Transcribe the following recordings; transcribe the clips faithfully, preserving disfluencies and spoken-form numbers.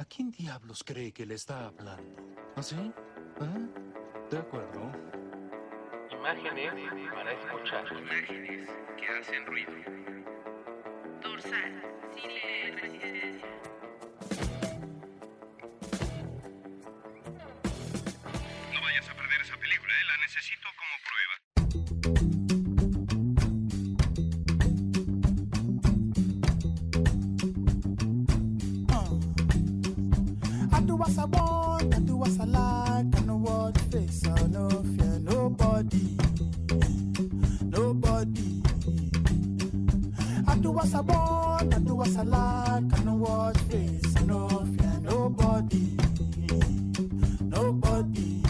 quién diablos cree que le está hablando? ¿Así? ¿Ah? De acuerdo. Imágenes para escuchar. Imágenes que hacen ruido. Dorsal, cine, resistencia. No vayas a perder esa película, ¿eh? La necesito como prueba. I do what I want, I do what I like. I know what face, I no fear nobody, nobody. I do what I want, I do what I like. I know what face, I no fear nobody, nobody.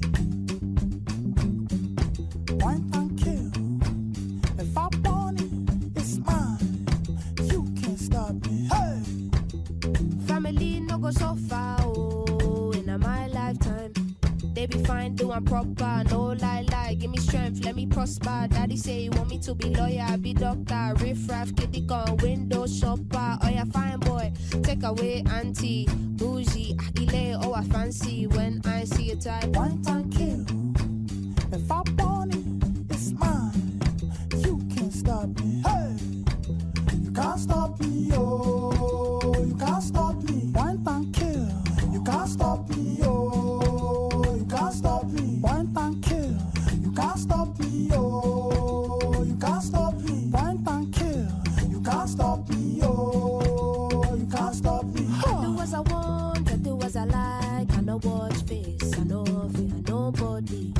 Point and kill. If I want it, it's mine. You can't stop me. Hey. Family no go so far, oh, in my lifetime. They be fine, doing proper, no lie, lie. Give me strength, let me prosper. Daddy say you want me to be lawyer, I be doctor. Riff raff, kitty gun, window shopper. Oh yeah, fine boy, take away auntie, bougie, akile, oh I fancy. When I see a type, Point and kill. If I want it, it's mine. You can't stop me. Hey, you can't stop me, oh, you can't stop me. Point and kill. You can't stop me, oh, you can't stop me. Point and kill. You can't stop me, oh, you can't stop me. Point and kill. You can't stop me, oh, you can't stop me. I do as I want, I do as I like. I know watch face, I know fear nobody,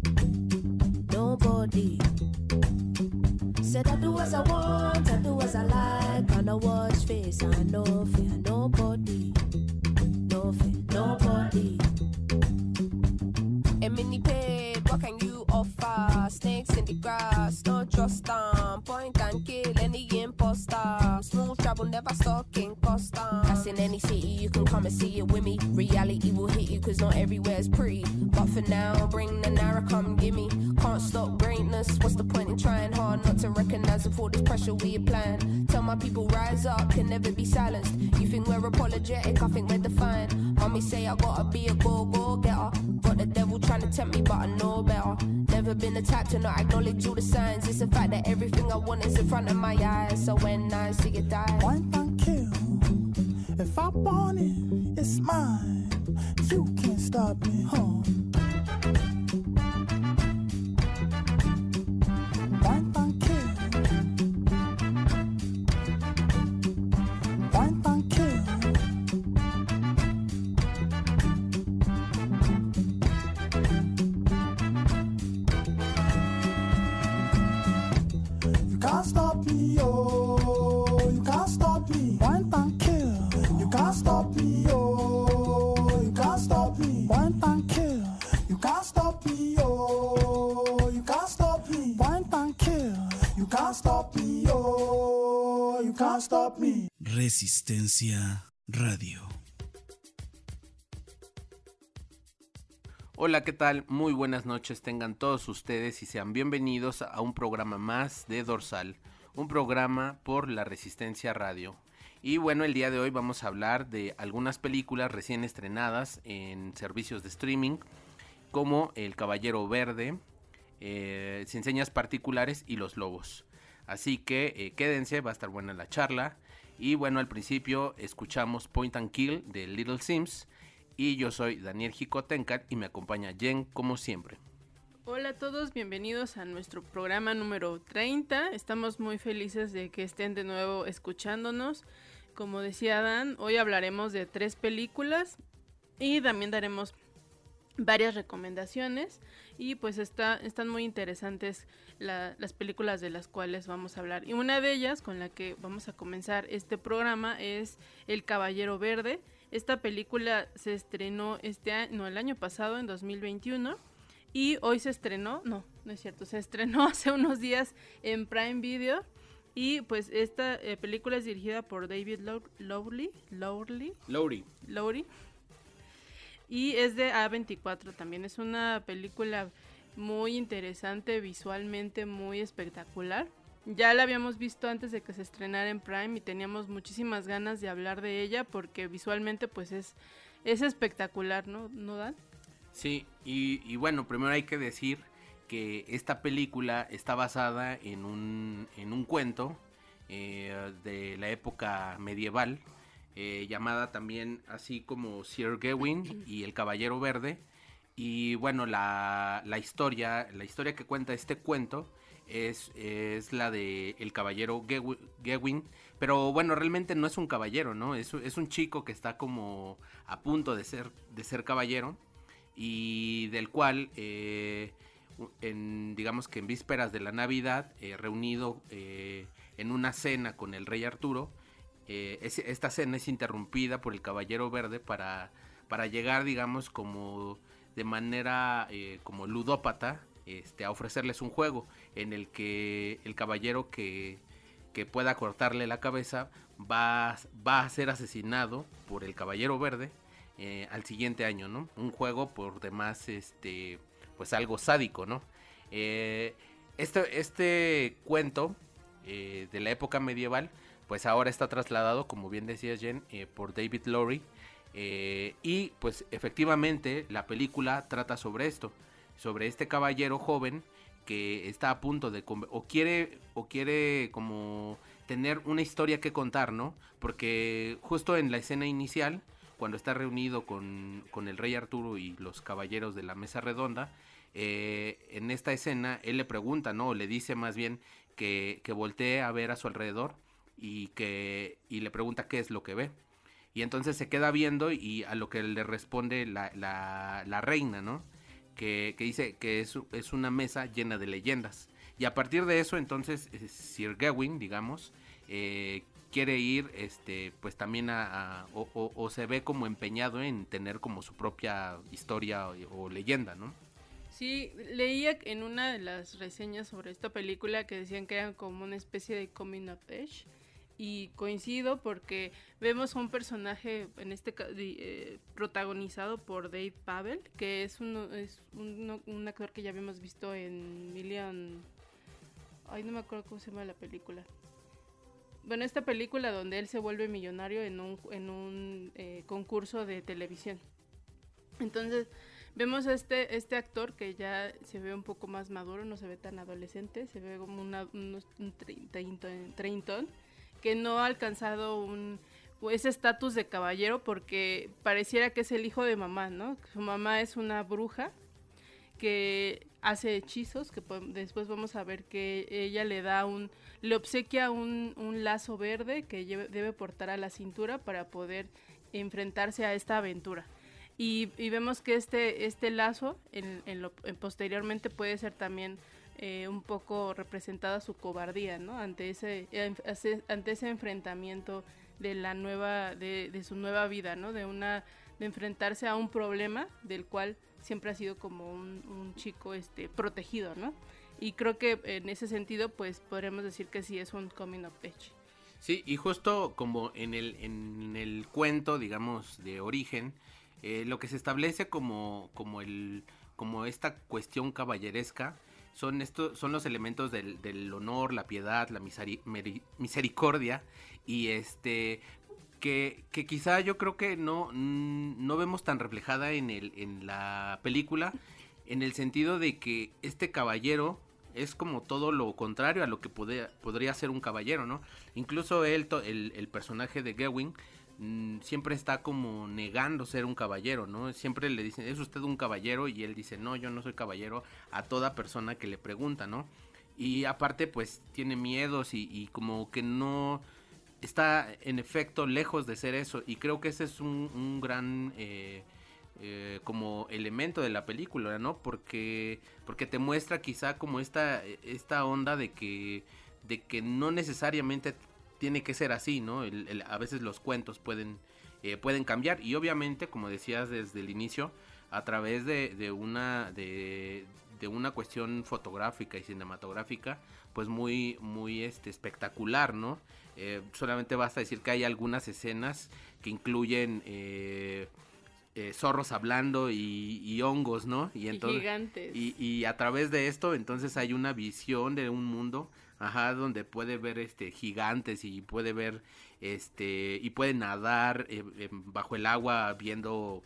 nobody. Said I do as I want, I do as I like. I know watch face, I know fear nobody, no fear nobody. A mini pig, what can you offer? Snakes in the grass, don't trust them. Point and kill any imposter. Smooth travel, never stalking custom. That's in any city, you can come and see it with me. Reality will hit you, cause not everywhere's pretty. But for now, bring the Nara, come gimme. Can't stop greatness, what's the point in trying hard not to recognize and for this pressure we applying? Tell my people rise up, can never be silenced. You think we're apologetic, I think we're defiant. Mommy say I gotta be a go-go-getter. Got the devil trying to tempt me, but I know better. Never been the type to not acknowledge all the signs. It's the fact that everything I want is in front of my eyes. So when I see it die, Point and kill. If I want it, it's mine. You can't stop me, huh? Point and kill. Point and kill. You can't stop me, oh, you can't stop me. Point and kill. You can't stop me, oh, you can't stop me. Point and kill. You can't stop me, oh, you can't stop me. Point and kill. You can't stop me, oh, you can't stop me. Resistencia Radio. Hola, ¿qué tal? Muy buenas noches tengan todos ustedes y sean bienvenidos a un programa más de Dorsal, un programa por la Resistencia Radio. Y bueno, el día de hoy vamos a hablar de algunas películas recién estrenadas en servicios de streaming, como El Caballero Verde, eh, Sin Señas Particulares y Los Lobos. Así que eh, quédense, va a estar buena la charla. Y bueno, al principio escuchamos Point and Kill de Little Sims. Y yo soy Daniel Jicotencat y me acompaña Jen como siempre. Hola a todos, bienvenidos a nuestro programa número treinta. Estamos muy felices de que estén de nuevo escuchándonos. Como decía Dan, hoy hablaremos de tres películas y también daremos varias recomendaciones. Y pues está, están muy interesantes la, las películas de las cuales vamos a hablar. Y una de ellas, con la que vamos a comenzar este programa, es El Caballero Verde. Esta película se estrenó este año, no, el año pasado, en dos mil veintiuno. Y hoy se estrenó, no, no es cierto, se estrenó hace unos días en Prime Video. Y pues esta eh, película es dirigida por David Lowery, Lowery, Lowery. Lowery. Y es de A veinticuatro también. Es una película muy interesante, visualmente muy espectacular. ya la habíamos visto antes de que se estrenara en Prime y teníamos muchísimas ganas de hablar de ella porque visualmente pues es, es espectacular, ¿no, ¿no Dan? Sí, y, y bueno, primero hay que decir que esta película está basada en un, en un cuento eh, de la época medieval, eh, llamada también así como Sir Gawain y el Caballero Verde. Y bueno, la, la historia, la historia que cuenta este cuento es, es la de el Caballero Gawain, pero bueno, realmente no es un caballero, ¿no? Es, es un chico que está como a punto de ser, de ser caballero, y del cual eh, en, digamos que en vísperas de la Navidad, eh, reunido eh, en una cena con el rey Arturo, eh, es, esta cena es interrumpida por el Caballero Verde para, para llegar, digamos, como de manera eh, como ludópata, este, a ofrecerles un juego en el que el caballero que, que pueda cortarle la cabeza va, va a ser asesinado por el Caballero Verde eh, al siguiente año, ¿no? Un juego por demás, este, pues algo sádico, ¿no? Eh, este, este cuento eh, de la época medieval, pues ahora está trasladado, como bien decía Jen, eh, por David Lowery, eh, y pues efectivamente la película trata sobre esto, sobre este caballero joven que está a punto de o quiere o quiere como tener una historia que contar, ¿no? Porque justo en la escena inicial, cuando está reunido con, con el rey Arturo y los caballeros de la mesa redonda, eh, en esta escena él le pregunta, ¿no? O le dice más bien que, que voltee a ver a su alrededor y que y le pregunta qué es lo que ve. Y entonces se queda viendo y a lo que le responde la, la, la reina, ¿no? Que, que dice que es, es una mesa llena de leyendas. Y a partir de eso, entonces, Sir Gawain, digamos, eh, quiere ir, este, pues también a, a o, o, o se ve como empeñado en tener como su propia historia o, o leyenda, ¿no? Sí, leía en una de las reseñas sobre esta película que decían que era como una especie de coming of age. Y coincido porque vemos a un personaje en este eh, protagonizado por Dave Pavel, que es, uno, es un, un actor que ya habíamos visto en Million... Ay, no me acuerdo cómo se llama la película. Bueno, esta película donde él se vuelve millonario en un, en un eh, concurso de televisión. Entonces, vemos a este, este actor que ya se ve un poco más maduro, no se ve tan adolescente, se ve como una, unos, un treintón, treintón, que no ha alcanzado un ese estatus de caballero porque pareciera que es el hijo de mamá, ¿no? Su mamá es una bruja que hace hechizos, que después vamos a ver que ella le da un, le obsequia un, un lazo verde que lleve, debe portar a la cintura para poder enfrentarse a esta aventura. Y, y vemos que este, este lazo en, en lo, en posteriormente puede ser también Eh, un poco representada su cobardía, ¿no? Ante ese, ante ese enfrentamiento de la nueva, de, de su nueva vida, ¿no? De una, de enfrentarse a un problema del cual siempre ha sido como un, un chico, este, protegido, ¿no? Y creo que en ese sentido, pues, podremos decir que sí es un coming of age. Sí, y justo como en el, en el cuento, digamos, de origen, eh, lo que se establece como, como el, como esta cuestión caballeresca, Son, estos, son los elementos del, del honor, la piedad, la miseri- meri- misericordia y este que, que quizá yo creo que no, no vemos tan reflejada en, el, en la película, en el sentido de que este caballero es como todo lo contrario a lo que podría, podría ser un caballero, ¿no? Incluso él, el, el personaje de Gawain, siempre está como negando ser un caballero, ¿no? Siempre le dicen, ¿es usted un caballero? Y él dice, no, yo no soy caballero, a toda persona que le pregunta, ¿no? Y aparte, pues, tiene miedos y, y como que no está, en efecto, lejos de ser eso. Y creo que ese es un, un gran, eh, eh, como elemento de la película, ¿no? Porque, porque te muestra quizá como esta, esta onda de que, de que no necesariamente tiene que ser así, ¿no? El, el, a veces los cuentos pueden, eh, pueden cambiar y obviamente, como decías desde el inicio, a través de, de, una, de, de una cuestión fotográfica y cinematográfica, pues muy, muy este, espectacular, ¿no? Eh, solamente basta decir que hay algunas escenas que incluyen eh, eh, zorros hablando y, y hongos, ¿no? Y, entonces, y gigantes. Y, y a través de esto, entonces hay una visión de un mundo Ajá, donde puede ver este gigantes y puede ver este y puede nadar eh, eh, bajo el agua viendo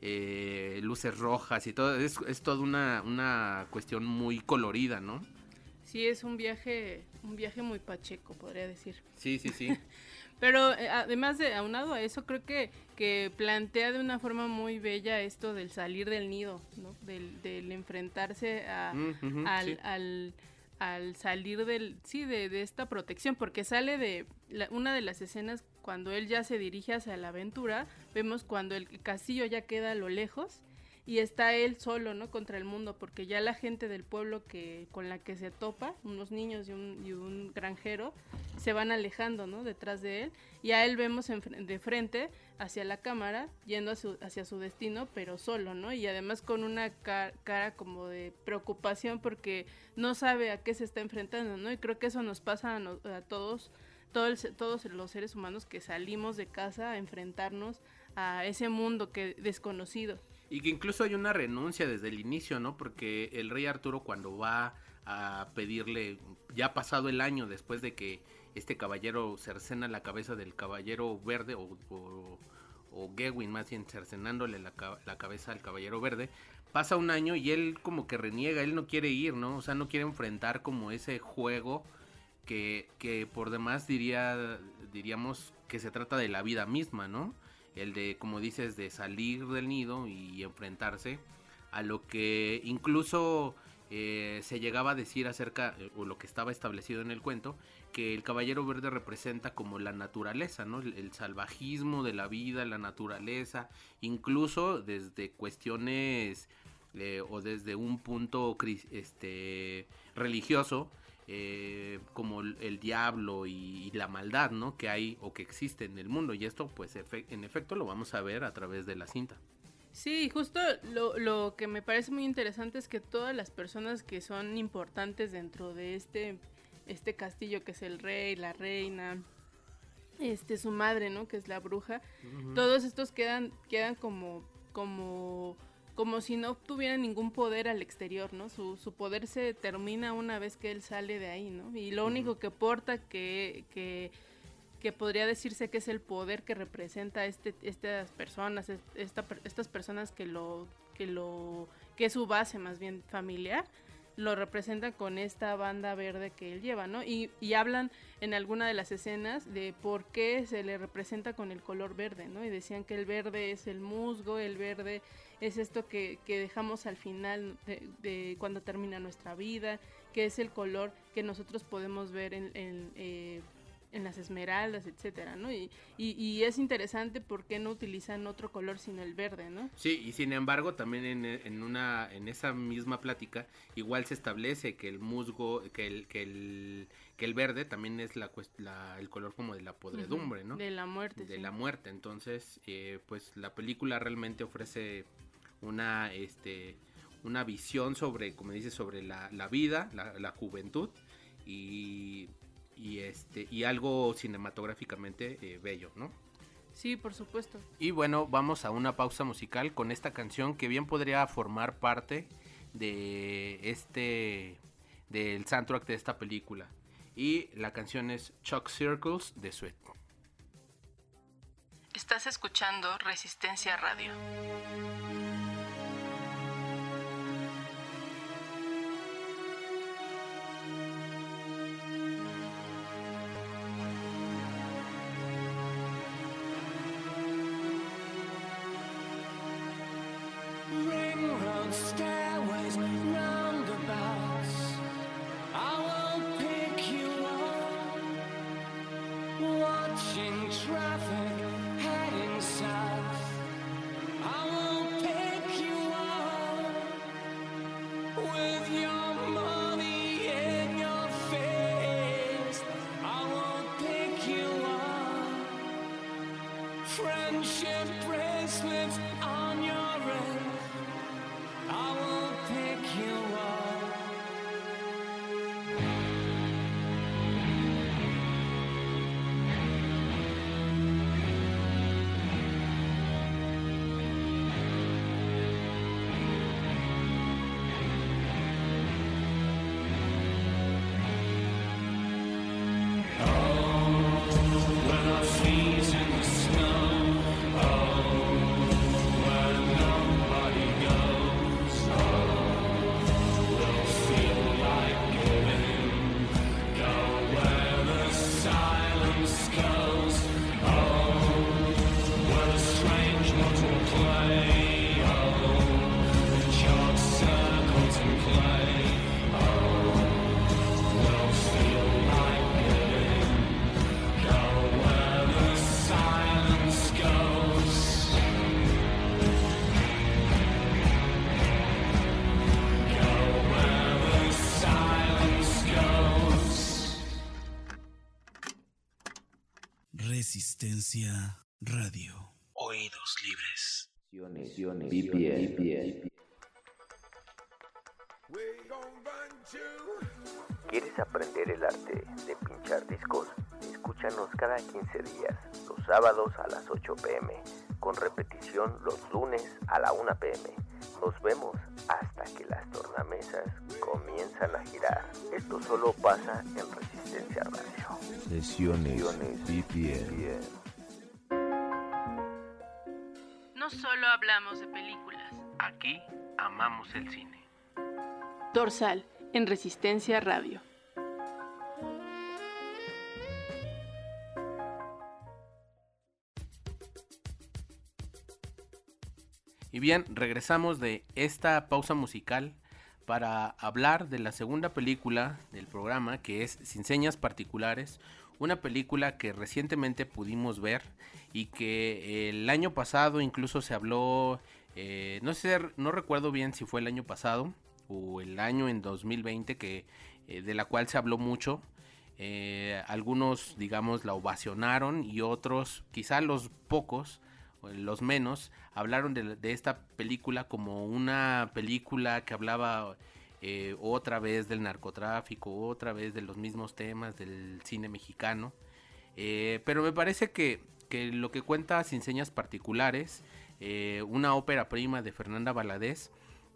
eh, luces rojas y todo. Es, es toda una, una cuestión muy colorida, ¿no? Sí, es un viaje, un viaje muy pacheco, podría decir. Sí, sí, sí. Pero eh, además de aunado a eso, creo que, que plantea de una forma muy bella esto del salir del nido, ¿no? Del, del enfrentarse a, Mm, ujú, al, sí. al, al salir del, sí, de, de esta protección, porque sale de la, una de las escenas cuando él ya se dirige hacia la aventura, vemos cuando el castillo ya queda a lo lejos y está él solo, ¿no? Contra el mundo, porque ya la gente del pueblo que con la que se topa, unos niños y un, y un granjero, se van alejando, ¿no? Detrás de él, y a él vemos en, de frente hacia la cámara, yendo a su, hacia su destino, pero solo, ¿no? Y además con una ca- cara como de preocupación porque no sabe a qué se está enfrentando, ¿no? Y creo que eso nos pasa a, no, a todos, todo el, todos los seres humanos que salimos de casa a enfrentarnos a ese mundo que desconocido. Y que incluso hay una renuncia desde el inicio, ¿no? Porque el rey Arturo cuando va a pedirle, ya pasado el año después de que este caballero cercena la cabeza del caballero verde, o, o, o Gewin más bien cercenándole la, la cabeza al caballero verde, pasa un año y él como que reniega, él no quiere ir, ¿no? O sea, no quiere enfrentar como ese juego que, que por demás diría, diríamos que se trata de la vida misma, ¿no? El de, como dices, de salir del nido y enfrentarse a lo que incluso eh, se llegaba a decir acerca, o lo que estaba establecido en el cuento, que el caballero verde representa como la naturaleza, ¿no? El, el salvajismo de la vida, la naturaleza, incluso desde cuestiones eh, o desde un punto este, religioso, Eh, como el, el diablo y, y la maldad, ¿no? Que hay o que existe en el mundo, y esto pues efe, en efecto lo vamos a ver a través de la cinta. Sí, justo lo, lo que me parece muy interesante es que todas las personas que son importantes dentro de este, este castillo, que es el rey, la reina, este su madre, ¿no? Que es la bruja, uh-huh. Todos estos quedan, quedan como, como como si no tuviera ningún poder al exterior, ¿no? Su, su poder se termina una vez que él sale de ahí, ¿no? Y lo uh-huh. único que porta que, que, que podría decirse que es el poder que representa este, estas personas, esta, estas personas que lo, que lo, que es su base más bien familiar, lo representan con esta banda verde que él lleva, ¿no? Y, y hablan en alguna de las escenas de por qué se le representa con el color verde, ¿no? Y decían que el verde es el musgo, el verde es esto que, que dejamos al final de, de cuando termina nuestra vida, que es el color que nosotros podemos ver en, en, eh, en las esmeraldas, etcétera, ¿no? Y, y, y es interesante por qué no utilizan otro color sino el verde, ¿no? Sí, y sin embargo también en, en una en esa misma plática igual se establece que el musgo, que el que el que el verde también es la, la el color como de la podredumbre, ¿no? De la muerte. De sí. la muerte. Entonces, eh, pues la película realmente ofrece una este una visión sobre, como dices, sobre la, la vida, la, la juventud y y este y algo cinematográficamente eh, bello, ¿no? Sí, por supuesto. Y bueno, vamos a una pausa musical con esta canción que bien podría formar parte de este del soundtrack de esta película, y la canción es Chuck Circles de Sweat. Estás escuchando Resistencia Radio. Stairways, roundabouts, I will pick you up. Watching traffic heading south, I will pick you up. With your money in your face, I will pick you up. Friendship bracelets on your wrist, I will pick you Resistencia Radio. Oídos libres. V P N. ¿Quieres aprender el arte de pinchar discos? Escúchanos cada quince días, los sábados a las ocho pm, con repetición los lunes a la una pm. Nos vemos hasta que las tornamesas comienzan a girar. Esto solo pasa en Resistencia Radio. Sesiones V P N. No solo hablamos de películas. Aquí amamos el cine. Dorsal, en Resistencia Radio. Y bien, regresamos de esta pausa musical para hablar de la segunda película del programa, que es Sin Señas Particulares, una película que recientemente pudimos ver y que el año pasado incluso se habló, eh, no sé, no recuerdo bien si fue el año pasado o el año en dos mil veinte, que eh, de la cual se habló mucho. Eh, algunos, digamos, la ovacionaron y otros, quizá los pocos, los menos, hablaron de, de esta película como una película que hablaba eh, otra vez del narcotráfico, otra vez de los mismos temas del cine mexicano. Eh, pero me parece que, que lo que cuenta Sin Señas Particulares, eh, una ópera prima de Fernanda Valadez,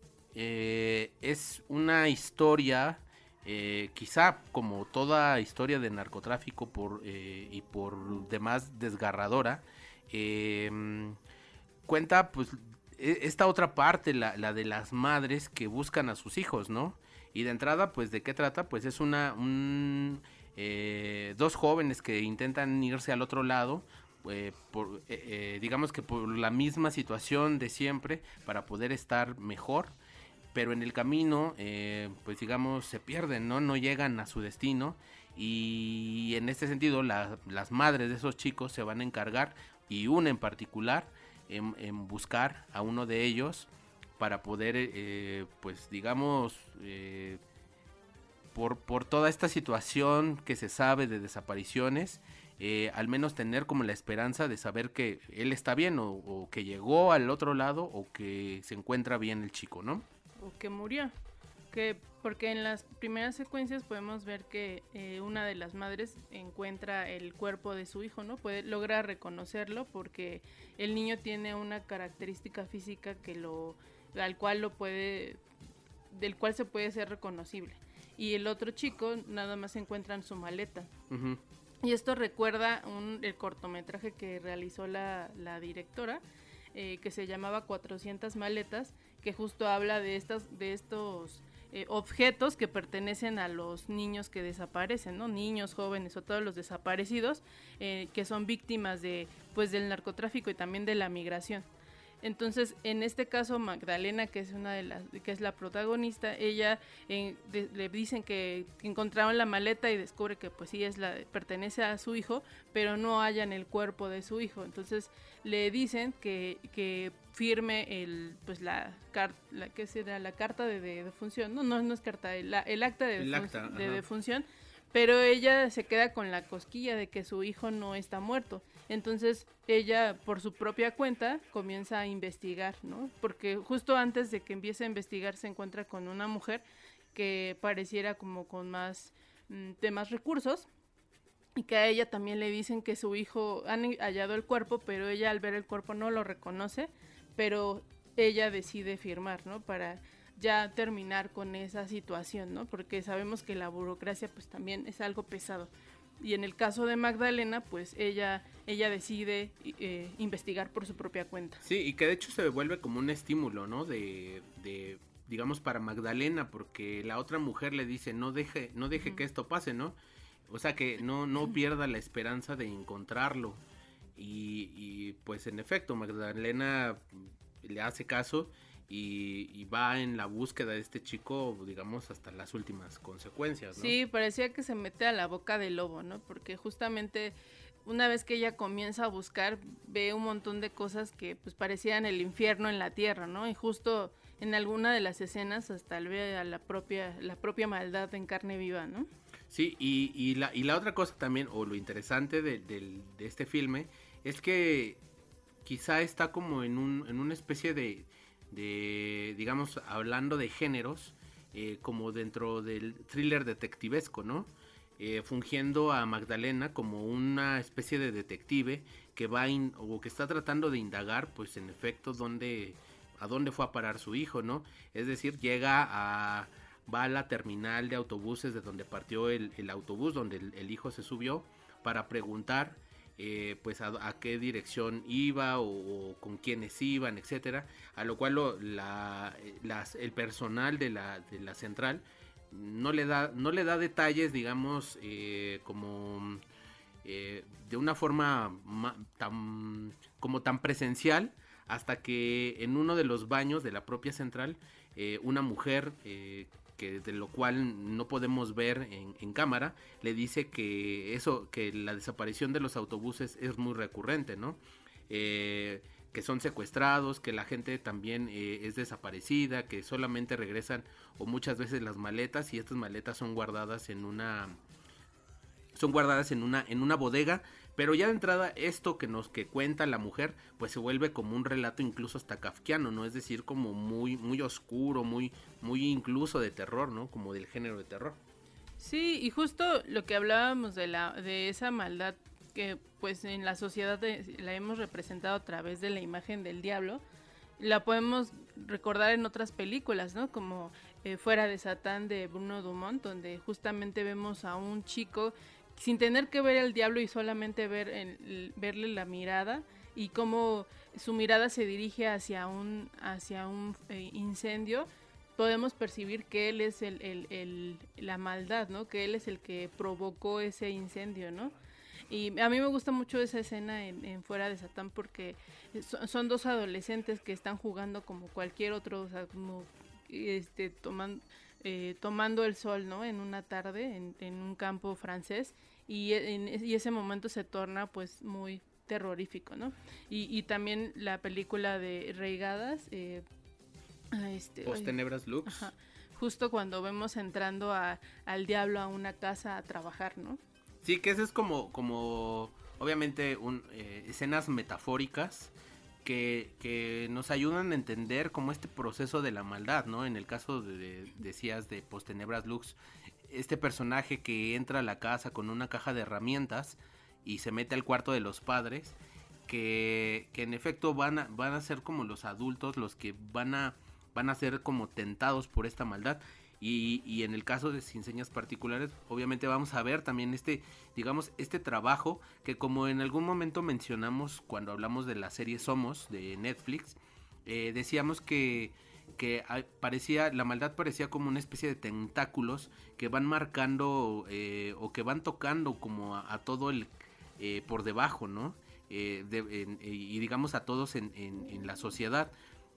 eh, es una historia, eh, quizá como toda historia de narcotráfico por, eh, y por demás desgarradora. Eh, cuenta pues esta otra parte, la, la de las madres que buscan a sus hijos, ¿no? Y de entrada, pues, ¿de qué trata? Pues es una un, eh, dos jóvenes que intentan irse al otro lado, eh, por, eh, eh, digamos que por la misma situación de siempre, para poder estar mejor, pero en el camino, eh, pues digamos, se pierden, ¿no? No llegan a su destino, y en este sentido la, las madres de esos chicos se van a encargar, y una en particular, en, en buscar a uno de ellos para poder, eh, pues digamos, eh, por, por toda esta situación que se sabe de desapariciones, eh, al menos tener como la esperanza de saber que él está bien, o, o que llegó al otro lado, o que se encuentra bien el chico, ¿no? O que murió. Que porque en las primeras secuencias podemos ver que eh, una de las madres encuentra el cuerpo de su hijo, ¿no? Puede logra reconocerlo porque el niño tiene una característica física que lo al cual lo puede del cual se puede ser reconocible. Y el otro chico nada más encuentra en su maleta. Uh-huh. Y esto recuerda un el cortometraje que realizó la, la directora, eh, que se llamaba cuatrocientas maletas, que justo habla de estas de estos Eh, objetos que pertenecen a los niños que desaparecen, ¿no? Niños, jóvenes o todos los desaparecidos eh, que son víctimas de, pues, del narcotráfico y también de la migración. Entonces, en este caso, Magdalena, que es una de las, que es la protagonista, ella eh, de, le dicen que encontraron la maleta y descubre que pues sí es la pertenece a su hijo, pero no hallan el cuerpo de su hijo. Entonces le dicen que, que firme el pues la carta, la que será la carta de, de defunción, no no no es carta, el, el acta de, el defun- acta, de defunción. Pero ella se queda con la cosquilla de que su hijo no está muerto. Entonces ella por su propia cuenta comienza a investigar, ¿no? Porque justo antes de que empiece a investigar se encuentra con una mujer que pareciera como con más mm, de más recursos, y que a ella también le dicen que su hijo, han hallado el cuerpo, pero ella al ver el cuerpo no lo reconoce, pero ella decide firmar, ¿no? Para ya terminar con esa situación, ¿no? Porque sabemos que la burocracia pues también es algo pesado. Y en el caso de Magdalena, pues ella ella decide eh, investigar por su propia cuenta. Sí, y que de hecho se vuelve como un estímulo, ¿no? De, de digamos, para Magdalena, porque la otra mujer le dice, no deje, no deje uh-huh. que esto pase, ¿no? O sea, que no, no uh-huh. pierda la esperanza de encontrarlo. Y, y pues en efecto, Magdalena le hace caso y, y va en la búsqueda de este chico, digamos, hasta las últimas consecuencias, ¿no? Sí, parecía que se mete a la boca del lobo, ¿no? Porque justamente una vez que ella comienza a buscar, ve un montón de cosas que pues parecían el infierno en la tierra, ¿no? Y justo en alguna de las escenas hasta ve a la propia, la propia maldad en carne viva, ¿no? Sí, y, y, la, y la otra cosa también, o lo interesante de, de, de este filme, es que quizá está como en, un, en una especie de, de, digamos, hablando de géneros, eh, como dentro del thriller detectivesco, ¿no? Eh, fungiendo a Magdalena como una especie de detective que va in, o que está tratando de indagar, pues en efecto, dónde, a dónde fue a parar su hijo, ¿no? Es decir, llega a, va a la terminal de autobuses de donde partió el, el autobús, donde el, el hijo se subió, para preguntar eh, pues a, a qué dirección iba o, o con quiénes iban, etcétera, a lo cual lo, la, las, el personal de la, de la central no le da, no le da detalles, digamos, eh, como eh, de una forma ma, tan, como tan presencial, hasta que en uno de los baños de la propia central, eh, una mujer, eh, que de lo cual no podemos ver en, en cámara, le dice que eso, que la desaparición de los autobuses es muy recurrente, ¿no? Eh, que son secuestrados, que la gente también eh, es desaparecida, que solamente regresan o muchas veces las maletas, y estas maletas son guardadas en una son guardadas en una en una bodega, pero ya de entrada esto que nos que cuenta la mujer pues se vuelve como un relato incluso hasta kafkiano, ¿no? Es decir, como muy muy oscuro, muy muy incluso de terror, ¿no? Como del género de terror. Sí, y justo lo que hablábamos de la de esa maldad que pues en la sociedad de, la hemos representado a través de la imagen del diablo, la podemos recordar en otras películas, ¿no? Como eh, Fuera de Satán de Bruno Dumont, donde justamente vemos a un chico sin tener que ver al diablo y solamente ver el, verle la mirada, y cómo su mirada se dirige hacia un hacia un eh, incendio. Podemos percibir que él es el, el, el, la maldad, ¿no? Que él es el que provocó ese incendio, ¿no? Y a mí me gusta mucho esa escena en, en Fuera de Satán, porque son, son dos adolescentes que están jugando como cualquier otro, o sea, como este, toman, eh, tomando el sol, ¿no? En una tarde, en, en un campo francés, y, en, y ese momento se torna pues muy terrorífico, ¿no? Y, y también la película de Reigadas, eh, este, Postenebras Lux. Ajá, justo cuando vemos entrando a, al diablo a una casa a trabajar, ¿no? Sí, que eso es como, como obviamente, un, eh, escenas metafóricas que, que nos ayudan a entender como este proceso de la maldad, ¿no? En el caso de, de decías, de Postenebras Lux, este personaje que entra a la casa con una caja de herramientas y se mete al cuarto de los padres, que, que en efecto van a, van a ser como los adultos los que van a, van a ser como tentados por esta maldad. Y, y en el caso de Sin Señas Particulares, obviamente vamos a ver también este, digamos, este trabajo que, como en algún momento mencionamos cuando hablamos de la serie Somos de Netflix, eh, decíamos que, que parecía, la maldad parecía como una especie de tentáculos que van marcando eh, o que van tocando como a, a todo el eh, por debajo, ¿no? Eh, de, en, y digamos a todos en, en, en la sociedad.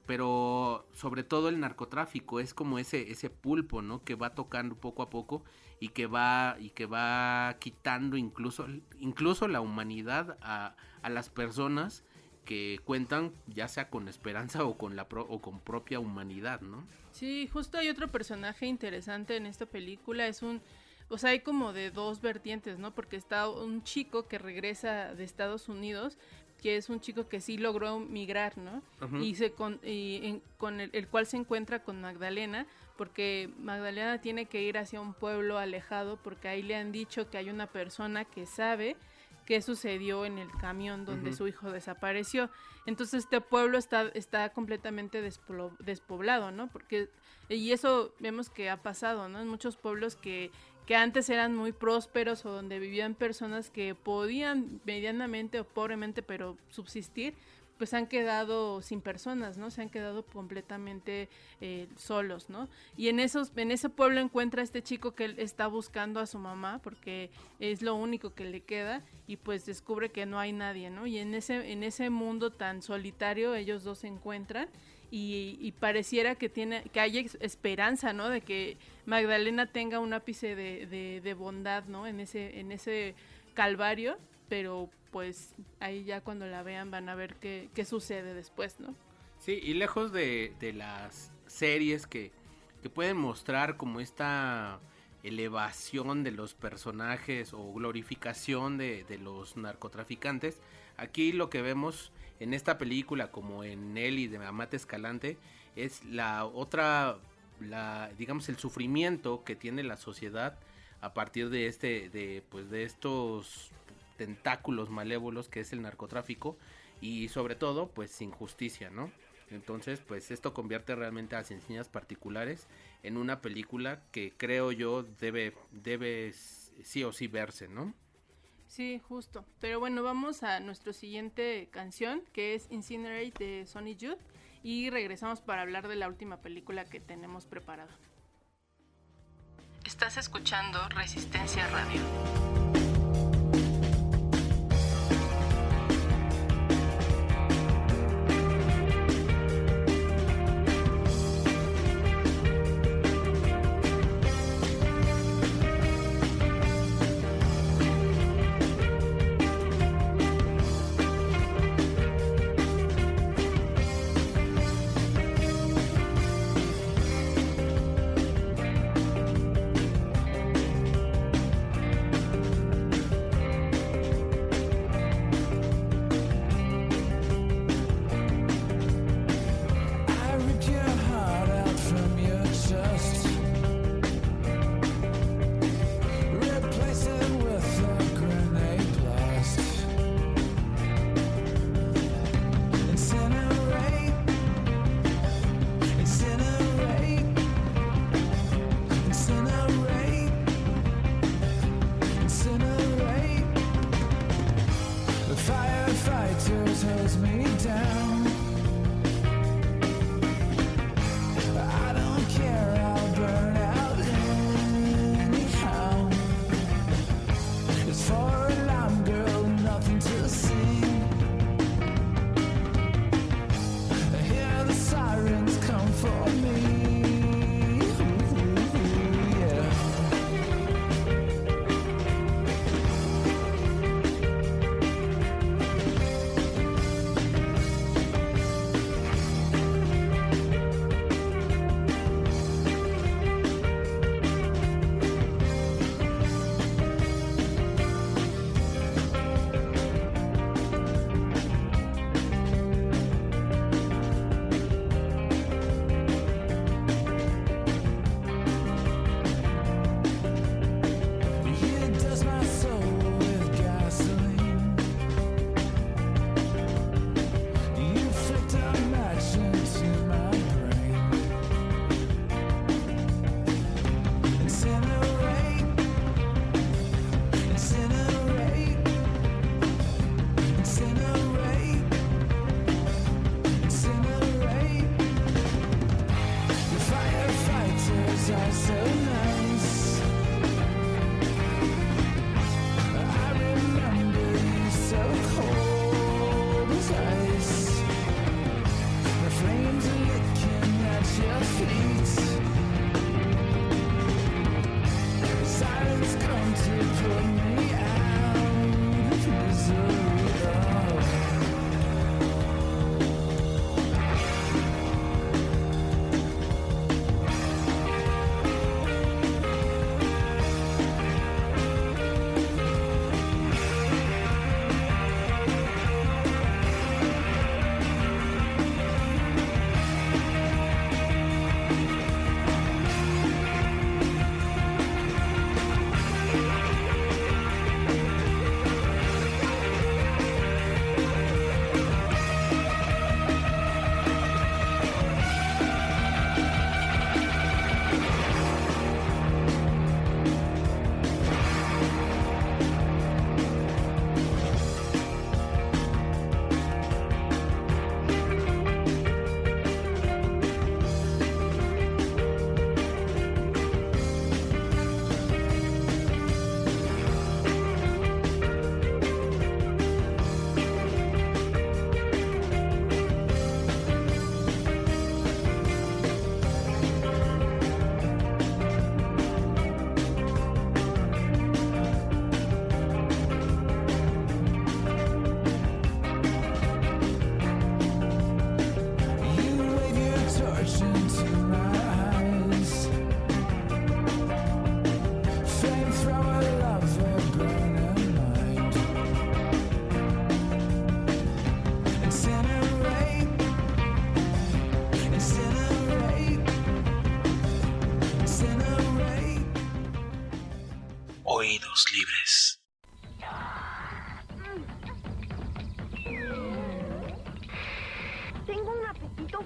Pero sobre todo el narcotráfico es como ese ese pulpo, ¿no? Que va tocando poco a poco y que va y que va quitando incluso incluso la humanidad a, a las personas que cuentan ya sea con esperanza o con la pro, o con propia humanidad, ¿no? Sí, justo hay otro personaje interesante en esta película, es un o sea, hay como de dos vertientes, ¿no? Porque está un chico que regresa de Estados Unidos, que es un chico que sí logró migrar, ¿no? Uh-huh. Y, se con, y en, con el, el cual se encuentra con Magdalena, porque Magdalena tiene que ir hacia un pueblo alejado, porque ahí le han dicho que hay una persona que sabe qué sucedió en el camión donde uh-huh. su hijo desapareció. Entonces este pueblo está, está completamente desplo, despoblado, ¿no? Porque, y eso vemos que ha pasado, ¿no? En muchos pueblos que... que antes eran muy prósperos o donde vivían personas que podían medianamente o pobremente pero subsistir, pues han quedado sin personas, ¿no? Se han quedado completamente eh, solos, ¿no? Y en esos, en ese pueblo encuentra a este chico que él está buscando a su mamá porque es lo único que le queda, y pues descubre que no hay nadie, ¿no? Y en ese, en ese mundo tan solitario ellos dos se encuentran. Y, y pareciera que tiene que haya esperanza, ¿no? De que Magdalena tenga un ápice de, de, de bondad, ¿no? En ese en ese calvario, pero pues ahí ya cuando la vean van a ver qué, qué sucede después, ¿no? Sí, y lejos de, de las series que, que pueden mostrar como esta elevación de los personajes o glorificación de, de los narcotraficantes, Aquí lo que vemos en esta película, como en Nelly de Amate Escalante, es la otra, la, digamos, el sufrimiento que tiene la sociedad a partir de este, de, pues, de estos tentáculos malévolos que es el narcotráfico y sobre todo, pues, sin justicia, ¿no? Entonces, pues, esto convierte realmente a Las Enseñas Particulares en una película que creo yo debe, debe sí o sí verse, ¿no? Sí, justo. Pero bueno, vamos a nuestra siguiente canción, que es Incinerate de Sonny Youth, y regresamos para hablar de la última película que tenemos preparada. Estás escuchando Resistencia Radio. Thank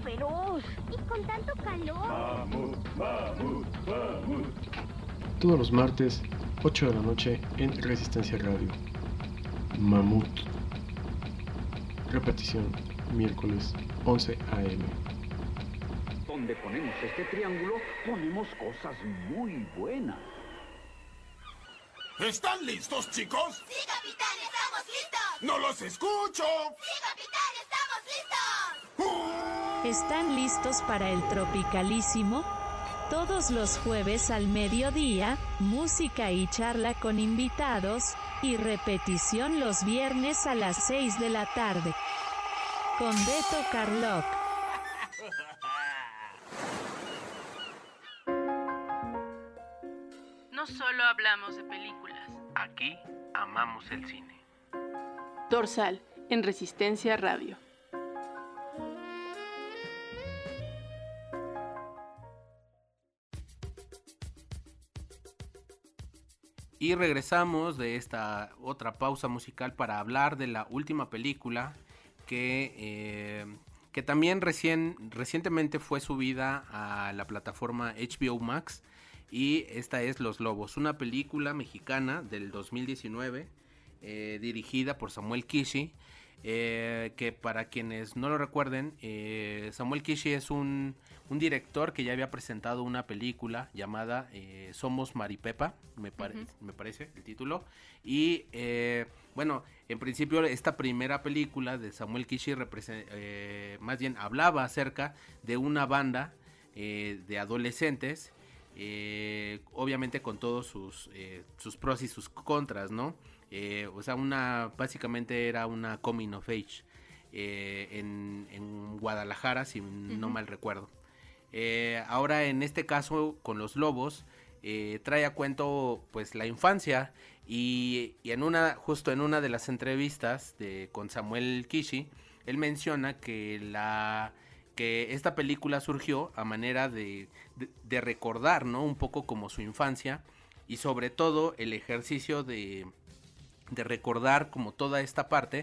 feroz. Y con tanto calor. Mamut, mamut, mamut. Todos los martes, ocho de la noche, en Resistencia Radio. Mamut. Repetición, miércoles, once a eme. Donde ponemos este triángulo, ponemos cosas muy buenas. ¿Están listos, chicos? ¡Sí, capitán! ¡Estamos listos! ¡No los escucho! ¡Sí, capitán! ¡Estamos listos! ¿Están listos para el Tropicalísimo? Todos los jueves al mediodía, música y charla con invitados, y repetición los viernes a las seis de la tarde. Con Beto Carlock. No solo hablamos de películas. Aquí amamos el cine. Dorsal, en Resistencia Radio. Y regresamos de esta otra pausa musical para hablar de la última película que, eh, que también recién, recientemente fue subida a la plataforma H B O Max, y esta es Los Lobos, una película mexicana del dos mil diecinueve eh, dirigida por Samuel Kishi, eh, que para quienes no lo recuerden, eh, Samuel Kishi es un, un director que ya había presentado una película llamada eh, Somos Maripepa, me, pare- uh-huh. me parece el título, y eh, bueno, en principio esta primera película de Samuel Kishi represent- eh, más bien hablaba acerca de una banda eh, de adolescentes, eh, obviamente con todos sus, eh, sus pros y sus contras, ¿no? Eh, o sea, una básicamente era una coming of age eh, en, en Guadalajara, si uh-huh. no mal recuerdo. Eh, ahora en este caso con Los Lobos eh, trae a cuento pues la infancia, y, y en una justo en una de las entrevistas de con Samuel Kishi, él menciona que la que esta película surgió a manera de, de, de recordar, ¿no? Un poco como su infancia, y sobre todo el ejercicio de de recordar como toda esta parte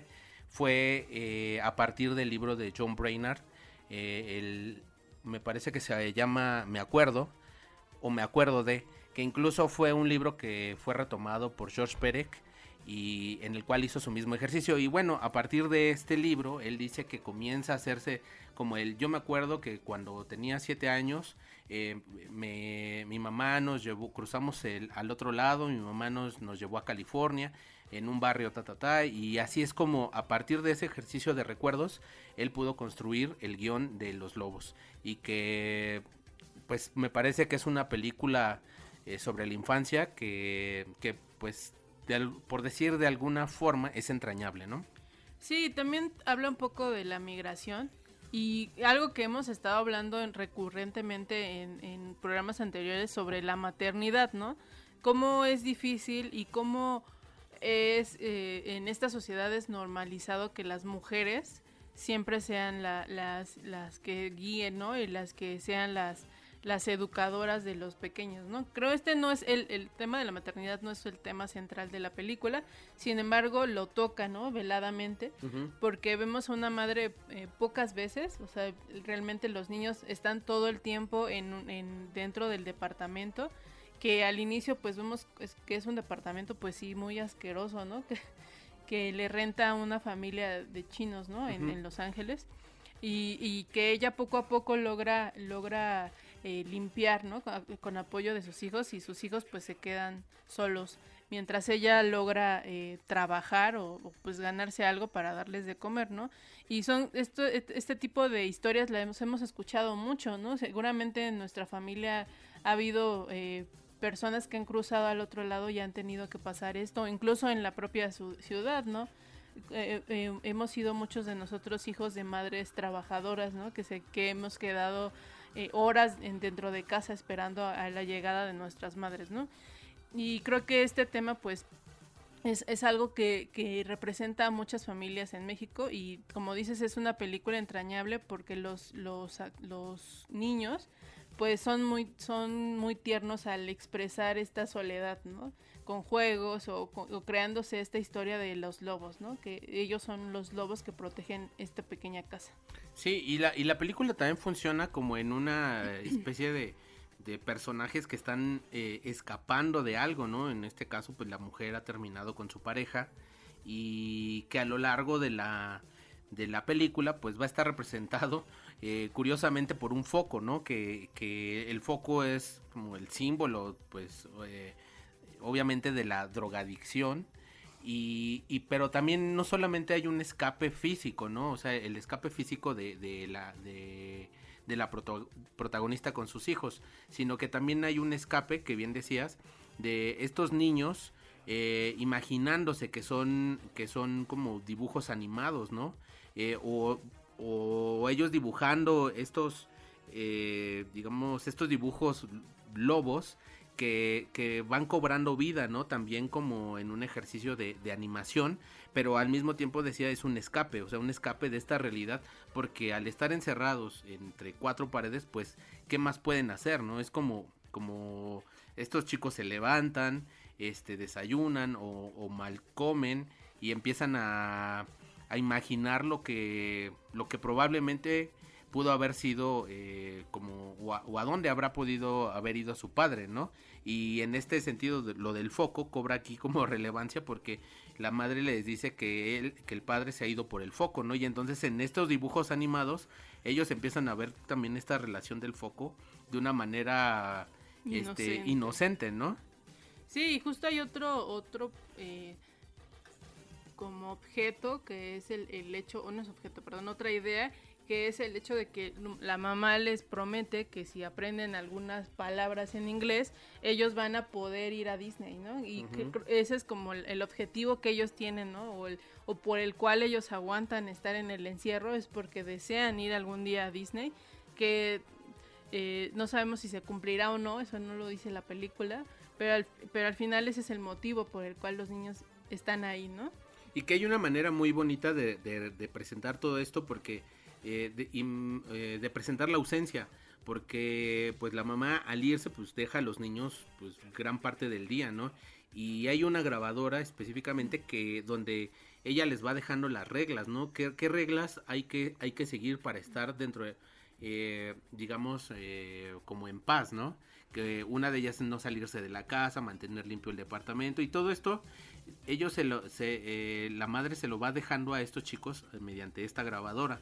fue eh, a partir del libro de John Brainerd, eh, el, me parece que se llama Me Acuerdo, o Me Acuerdo de, que incluso fue un libro que fue retomado por George Perec, y en el cual hizo su mismo ejercicio. Y bueno, a partir de este libro, él dice que comienza a hacerse como el, yo me acuerdo que cuando tenía siete años, eh, me, mi mamá nos llevó, cruzamos el, al otro lado, mi mamá nos, nos llevó a California, en un barrio ta ta ta, y así es como a partir de ese ejercicio de recuerdos él pudo construir el guión de Los Lobos, y que pues me parece que es una película eh, sobre la infancia que, que pues de, por decir de alguna forma es entrañable, ¿no? Sí, también habla un poco de la migración, y algo que hemos estado hablando en, recurrentemente en, en programas anteriores sobre la maternidad, ¿no? Cómo es difícil y cómo es eh, en estas sociedades normalizado que las mujeres siempre sean la, las, las que guíen, ¿no? Y las que sean las, las educadoras de los pequeños, ¿no? Creo este no es el, el tema de la maternidad, no es el tema central de la película, sin embargo lo toca, ¿no? Veladamente, uh-huh. porque vemos a una madre eh, pocas veces, o sea, realmente los niños están todo el tiempo en, en dentro del departamento, que al inicio pues vemos que es un departamento pues sí muy asqueroso, ¿no? Que, que le renta a una familia de chinos, ¿no? En, uh-huh. en Los Ángeles, y, y que ella poco a poco logra logra eh, limpiar, ¿no? Con, con apoyo de sus hijos, y sus hijos pues se quedan solos, mientras ella logra eh, trabajar o, o pues ganarse algo para darles de comer, ¿no? Y son esto este tipo de historias las hemos, hemos escuchado mucho, ¿no? Seguramente en nuestra familia ha habido eh, personas que han cruzado al otro lado y han tenido que pasar esto, incluso en la propia su- ciudad, ¿no? Eh, eh, hemos sido muchos de nosotros hijos de madres trabajadoras, ¿no? Que se que hemos quedado eh, horas en, dentro de casa esperando a, a la llegada de nuestras madres, ¿no? Y creo que este tema, pues, es, es algo que, que representa a muchas familias en México, y como dices, es una película entrañable porque los los los niños pues son muy son muy tiernos al expresar esta soledad, ¿no? Con juegos o, o creándose esta historia de los lobos, ¿no? Que ellos son los lobos que protegen esta pequeña casa. Sí, y la, y la película también funciona como en una especie de, de personajes que están eh, escapando de algo, ¿no? En este caso, pues la mujer ha terminado con su pareja y que a lo largo de la, de la película, pues va a estar representado eh, curiosamente por un foco, ¿no? Que, que el foco es como el símbolo, pues, eh, obviamente de la drogadicción. Y, y pero también no solamente hay un escape físico, ¿no? O sea, el escape físico de, de la de, de la proto, protagonista con sus hijos, sino que también hay un escape, que bien decías, de estos niños eh, imaginándose que son que son como dibujos animados, ¿no? Eh, o, o ellos dibujando estos eh, digamos estos dibujos lobos Que, que van cobrando vida, ¿no? También como en un ejercicio de, de animación, pero al mismo tiempo decía es un escape, o sea, un escape de esta realidad, porque al estar encerrados entre cuatro paredes, pues, ¿qué más pueden hacer, no? Es como, como estos chicos se levantan, este, desayunan o, o mal comen y empiezan a, a imaginar lo que, lo que probablemente pudo haber sido eh, como o a, o a dónde habrá podido haber ido su padre, ¿no? Y en este sentido de, lo del foco cobra aquí como relevancia porque la madre les dice que él que el padre se ha ido por el foco, ¿no? Y entonces en estos dibujos animados ellos empiezan a ver también esta relación del foco de una manera inocente, este, inocente, ¿no? Sí, justo hay otro otro eh, como objeto que es el, el hecho, o no es objeto, perdón, otra idea, que es el hecho de que la mamá les promete que si aprenden algunas palabras en inglés, ellos van a poder ir a Disney, ¿no? Y uh-huh. que ese es como el, el objetivo que ellos tienen, ¿no? O, el, o por el cual ellos aguantan estar en el encierro, es porque desean ir algún día a Disney, que eh, no sabemos si se cumplirá o no, eso no lo dice la película, pero al, pero al final ese es el motivo por el cual los niños están ahí, ¿no? Y que hay una manera muy bonita de, de, de presentar todo esto porque... Eh, de, eh, de presentar la ausencia, porque pues la mamá al irse pues deja a los niños pues gran parte del día, ¿no? Y hay una grabadora específicamente que donde ella les va dejando las reglas, ¿no? ¿Qué, qué reglas hay que, hay que seguir para estar dentro de, eh, digamos, eh, como en paz, ¿no? Que una de ellas es no salirse de la casa, mantener limpio el departamento y todo esto, ellos se lo, se, eh, la madre se lo va dejando a estos chicos mediante esta grabadora.